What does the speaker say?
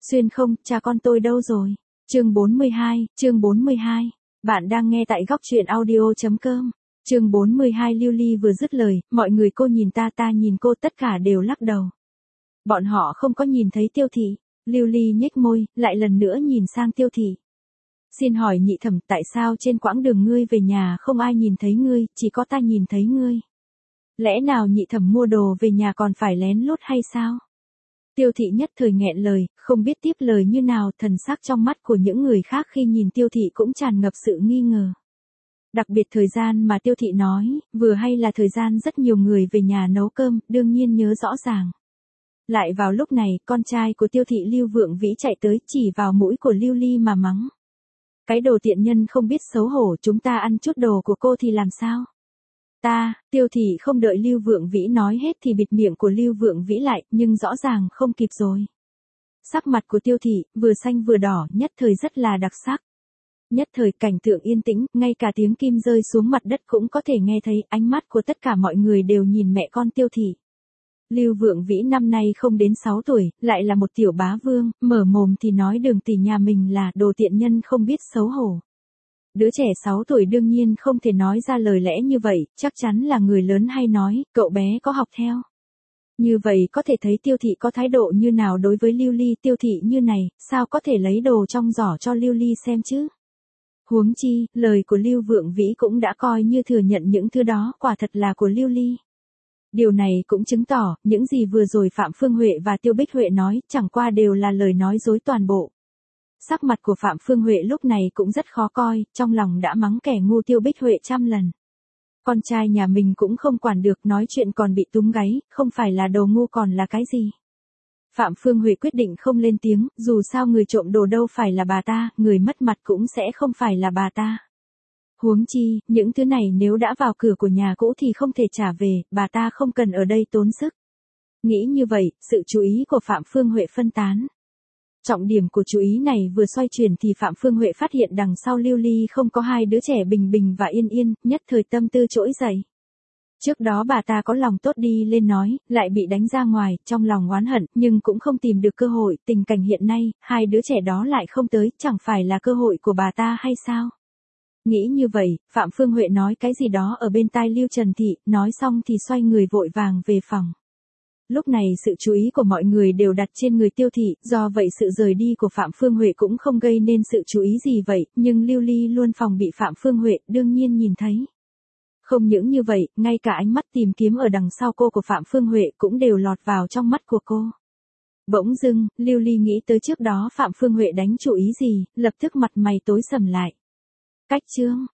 Xuyên không, cha con tôi đâu rồi? Chương 42. Bạn đang nghe tại góc truyện audio.com. Chương 42 Lưu Ly vừa dứt lời, mọi người cô nhìn ta nhìn cô tất cả đều lắc đầu. Bọn họ không có nhìn thấy Tiêu Thị. Lưu Ly nhếch môi, lại lần nữa nhìn sang Tiêu Thị. Xin hỏi nhị thẩm, tại sao trên quãng đường ngươi về nhà không ai nhìn thấy ngươi, chỉ có ta nhìn thấy ngươi? Lẽ nào nhị thẩm mua đồ về nhà còn phải lén lút hay sao? Tiêu Thị nhất thời nghẹn lời, không biết tiếp lời như nào, thần sắc trong mắt của những người khác khi nhìn Tiêu Thị cũng tràn ngập sự nghi ngờ. Đặc biệt thời gian mà Tiêu Thị nói, vừa hay là thời gian rất nhiều người về nhà nấu cơm, đương nhiên nhớ rõ ràng. Lại vào lúc này, con trai của Tiêu Thị Lưu Vượng Vĩ chạy tới chỉ vào mũi của Lưu Ly mà mắng. Cái đồ tiện nhân không biết xấu hổ, chúng ta ăn chút đồ của cô thì làm sao? Tiêu Thị không đợi Lưu Vượng Vĩ nói hết thì bịt miệng của Lưu Vượng Vĩ lại, nhưng rõ ràng không kịp rồi. Sắc mặt của Tiêu Thị, vừa xanh vừa đỏ, nhất thời rất là đặc sắc. Nhất thời cảnh tượng yên tĩnh, ngay cả tiếng kim rơi xuống mặt đất cũng có thể nghe thấy, ánh mắt của tất cả mọi người đều nhìn mẹ con Tiêu Thị. Lưu Vượng Vĩ năm nay không đến 6 tuổi, lại là một tiểu bá vương, mở mồm thì nói Đường tỷ nhà mình là đồ tiện nhân không biết xấu hổ. Đứa trẻ 6 tuổi đương nhiên không thể nói ra lời lẽ như vậy, chắc chắn là người lớn hay nói, cậu bé có học theo. Như vậy có thể thấy Tiêu Thị có thái độ như nào đối với Lưu Ly. Tiêu Thị như này, sao có thể lấy đồ trong giỏ cho Lưu Ly xem chứ? Huống chi, lời của Lưu Vượng Vĩ cũng đã coi như thừa nhận những thứ đó quả thật là của Lưu Ly. Điều này cũng chứng tỏ, những gì vừa rồi Phạm Phương Huệ và Tiêu Bích Huệ nói, chẳng qua đều là lời nói dối toàn bộ. Sắc mặt của Phạm Phương Huệ lúc này cũng rất khó coi, trong lòng đã mắng kẻ ngu Tiêu Bích Huệ trăm lần. Con trai nhà mình cũng không quản được, nói chuyện còn bị túm gáy, không phải là đồ ngu còn là cái gì. Phạm Phương Huệ quyết định không lên tiếng, dù sao người trộm đồ đâu phải là bà ta, người mất mặt cũng sẽ không phải là bà ta. Huống chi, những thứ này nếu đã vào cửa của nhà cũ thì không thể trả về, bà ta không cần ở đây tốn sức. Nghĩ như vậy, sự chú ý của Phạm Phương Huệ phân tán. Trọng điểm của chú ý này vừa xoay chuyển thì Phạm Phương Huệ phát hiện đằng sau Lưu Ly không có hai đứa trẻ Bình Bình và Yên Yên, nhất thời tâm tư trỗi dậy. Trước đó bà ta có lòng tốt đi lên nói, lại bị đánh ra ngoài, trong lòng oán hận, nhưng cũng không tìm được cơ hội, tình cảnh hiện nay, hai đứa trẻ đó lại không tới, chẳng phải là cơ hội của bà ta hay sao? Nghĩ như vậy, Phạm Phương Huệ nói cái gì đó ở bên tai Lưu Trần Thị, nói xong thì xoay người vội vàng về phòng. Lúc này sự chú ý của mọi người đều đặt trên người Tiêu Thị, do vậy sự rời đi của Phạm Phương Huệ cũng không gây nên sự chú ý gì vậy, nhưng Lưu Ly luôn phòng bị Phạm Phương Huệ, đương nhiên nhìn thấy. Không những như vậy, ngay cả ánh mắt tìm kiếm ở đằng sau cô của Phạm Phương Huệ cũng đều lọt vào trong mắt của cô. Bỗng dưng, Lưu Ly nghĩ tới trước đó Phạm Phương Huệ đánh chủ ý gì, lập tức mặt mày tối sầm lại. Cách chương,